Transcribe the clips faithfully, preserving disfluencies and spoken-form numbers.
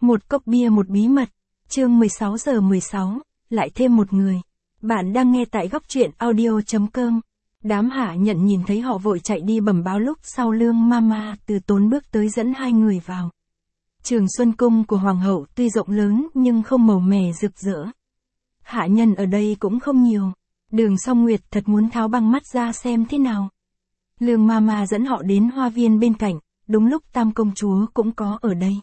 Một cốc bia một bí mật, chương mười sáu giờ mười sáu, lại thêm một người. Bạn đang nghe tại góc truyện audio chấm com. Đám Hạ Nhận nhìn thấy họ vội chạy đi bẩm báo lúc sau Lương Mama từ tốn bước tới dẫn hai người vào. Trường Xuân Cung của Hoàng hậu tuy rộng lớn nhưng không màu mè rực rỡ. Hạ nhân ở đây cũng không nhiều. Đường Song Nguyệt thật muốn tháo băng mắt ra xem thế nào. Lương Mama dẫn họ đến hoa viên bên cạnh, đúng lúc Tam công chúa cũng có ở đây.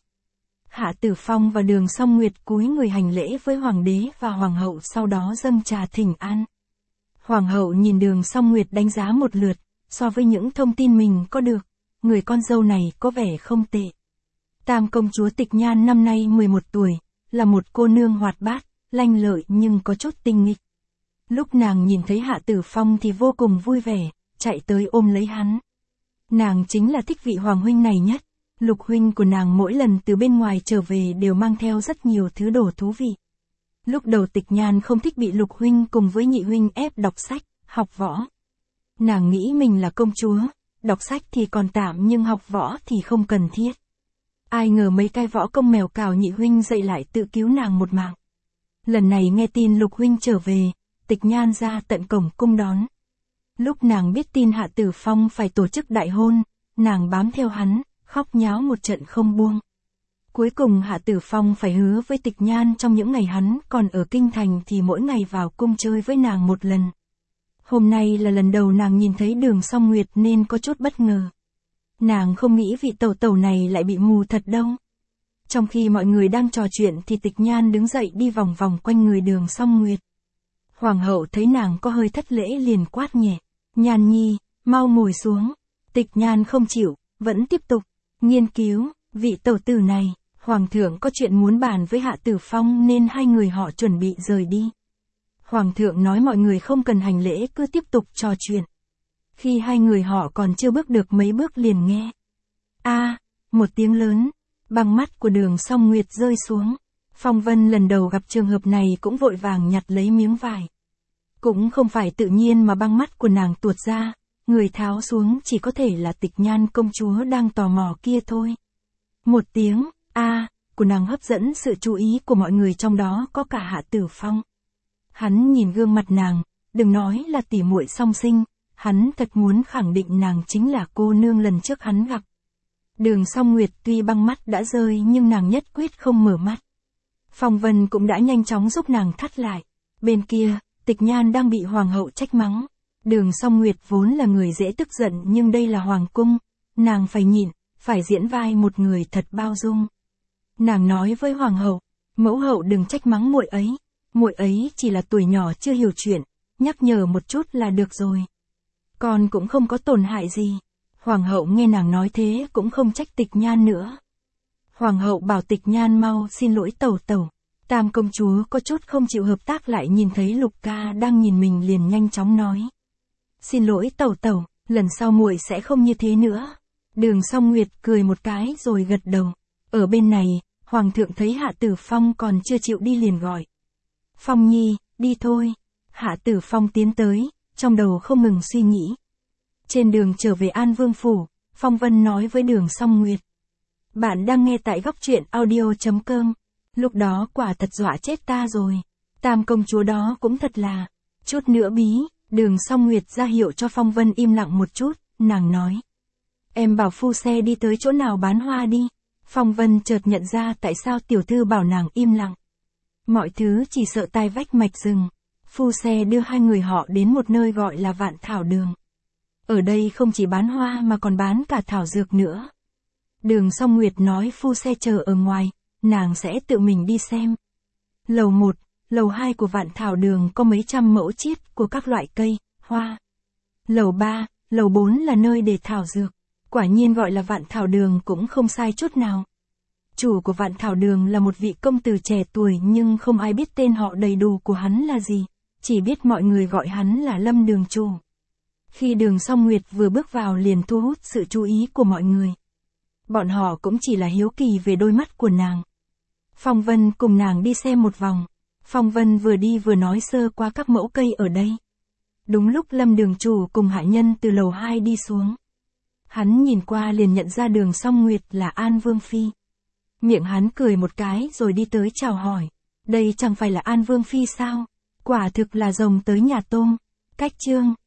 Hạ Tử Phong và Đường Song Nguyệt cúi người hành lễ với Hoàng đế và Hoàng hậu, sau đó dâng trà thỉnh an. Hoàng hậu nhìn Đường Song Nguyệt đánh giá một lượt, so với những thông tin mình có được, người con dâu này có vẻ không tệ. Tam công chúa Tịch Nhan năm nay mười một tuổi, là một cô nương hoạt bát, lanh lợi nhưng có chút tinh nghịch. Lúc nàng nhìn thấy Hạ Tử Phong thì vô cùng vui vẻ, chạy tới ôm lấy hắn. Nàng chính là thích vị Hoàng huynh này nhất. Lục huynh của nàng mỗi lần từ bên ngoài trở về đều mang theo rất nhiều thứ đồ thú vị. Lúc đầu Tịch Nhan không thích bị Lục huynh cùng với Nhị huynh ép đọc sách, học võ. Nàng nghĩ mình là công chúa, đọc sách thì còn tạm nhưng học võ thì không cần thiết. Ai ngờ mấy cái võ công mèo cào Nhị huynh dạy lại tự cứu nàng một mạng. Lần này nghe tin Lục huynh trở về, Tịch Nhan ra tận cổng cung đón. Lúc nàng biết tin Hạ Tử Phong phải tổ chức đại hôn, nàng bám theo hắn, khóc nháo một trận không buông. Cuối cùng Hạ Tử Phong phải hứa với Tịch Nhan trong những ngày hắn còn ở kinh thành thì mỗi ngày vào cung chơi với nàng một lần. Hôm nay là lần đầu nàng nhìn thấy Đường Song Nguyệt nên có chút bất ngờ. Nàng không nghĩ vị tẩu tẩu này lại bị mù thật đâu. Trong khi mọi người đang trò chuyện thì Tịch Nhan đứng dậy đi vòng vòng quanh người Đường Song Nguyệt. Hoàng hậu thấy nàng có hơi thất lễ liền quát nhẹ, "Nhan nhi, mau ngồi xuống." Tịch Nhan không chịu, vẫn tiếp tục nghiên cứu, vị tẩu tử này, Hoàng thượng có chuyện muốn bàn với Hạ Tử Phong nên hai người họ chuẩn bị rời đi. Hoàng thượng nói mọi người không cần hành lễ cứ tiếp tục trò chuyện. Khi hai người họ còn chưa bước được mấy bước liền nghe. A, một tiếng lớn, băng mắt của Đường Song Nguyệt rơi xuống. Phong Vân lần đầu gặp trường hợp này cũng vội vàng nhặt lấy miếng vải. Cũng không phải tự nhiên mà băng mắt của nàng tuột ra. Người tháo xuống chỉ có thể là Tịch Nhan công chúa đang tò mò kia thôi. Một tiếng, a, của nàng hấp dẫn sự chú ý của mọi người, trong đó có cả Hạ Tử Phong. Hắn nhìn gương mặt nàng, đừng nói là tỉ muội song sinh, hắn thật muốn khẳng định nàng chính là cô nương lần trước hắn gặp. Đường Song Nguyệt tuy băng mắt đã rơi nhưng nàng nhất quyết không mở mắt. Phong Vân cũng đã nhanh chóng giúp nàng thắt lại. Bên kia, Tịch Nhan đang bị Hoàng hậu trách mắng. Đường Song Nguyệt vốn là người dễ tức giận nhưng đây là hoàng cung, nàng phải nhịn, phải diễn vai một người thật bao dung. Nàng nói với Hoàng hậu, mẫu hậu đừng trách mắng muội ấy, muội ấy chỉ là tuổi nhỏ chưa hiểu chuyện, nhắc nhở một chút là được rồi. Con cũng không có tổn hại gì. Hoàng hậu nghe nàng nói thế cũng không trách Tịch Nhan nữa. Hoàng hậu bảo Tịch Nhan mau xin lỗi tẩu tẩu. Tam công chúa có chút không chịu hợp tác lại nhìn thấy Lục ca đang nhìn mình liền nhanh chóng nói. Xin lỗi tẩu tẩu, lần sau muội sẽ không như thế nữa. Đường Song Nguyệt cười một cái rồi gật đầu. Ở bên này, Hoàng thượng thấy Hạ Tử Phong còn chưa chịu đi liền gọi. Phong nhi, đi thôi. Hạ Tử Phong tiến tới, trong đầu không ngừng suy nghĩ. Trên đường trở về An Vương Phủ, Phong Vân nói với Đường Song Nguyệt. Bạn đang nghe tại góc truyện audio chấm com. Lúc đó quả thật dọa chết ta rồi. Tam công chúa đó cũng thật là, chút nữa bí. Đường Song Nguyệt ra hiệu cho Phong Vân im lặng một chút, nàng nói. Em bảo phu xe đi tới chỗ nào bán hoa đi. Phong Vân chợt nhận ra tại sao tiểu thư bảo nàng im lặng. Mọi thứ chỉ sợ tai vách mạch rừng. Phu xe đưa hai người họ đến một nơi gọi là Vạn Thảo Đường. Ở đây không chỉ bán hoa mà còn bán cả thảo dược nữa. Đường Song Nguyệt nói phu xe chờ ở ngoài, nàng sẽ tự mình đi xem. Lầu một, lầu hai của Vạn Thảo Đường có mấy trăm mẫu chiết của các loại cây, hoa. Lầu ba, lầu bốn là nơi để thảo dược. Quả nhiên gọi là Vạn Thảo Đường cũng không sai chút nào. Chủ của Vạn Thảo Đường là một vị công tử trẻ tuổi nhưng không ai biết tên họ đầy đủ của hắn là gì, chỉ biết mọi người gọi hắn là Lâm Đường chủ. Khi Đường Song Nguyệt vừa bước vào liền thu hút sự chú ý của mọi người. Bọn họ cũng chỉ là hiếu kỳ về đôi mắt của nàng. Phong Vân cùng nàng đi xem một vòng. Phong Vân vừa đi vừa nói sơ qua các mẫu cây ở đây. Đúng lúc Lâm Đường chủ cùng hạ nhân từ lầu hai đi xuống. Hắn nhìn qua liền nhận ra Đường Song Nguyệt là An Vương Phi. Miệng hắn cười một cái rồi đi tới chào hỏi. Đây chẳng phải là An Vương Phi sao? Quả thực là rồng tới nhà tôm. Cách chương.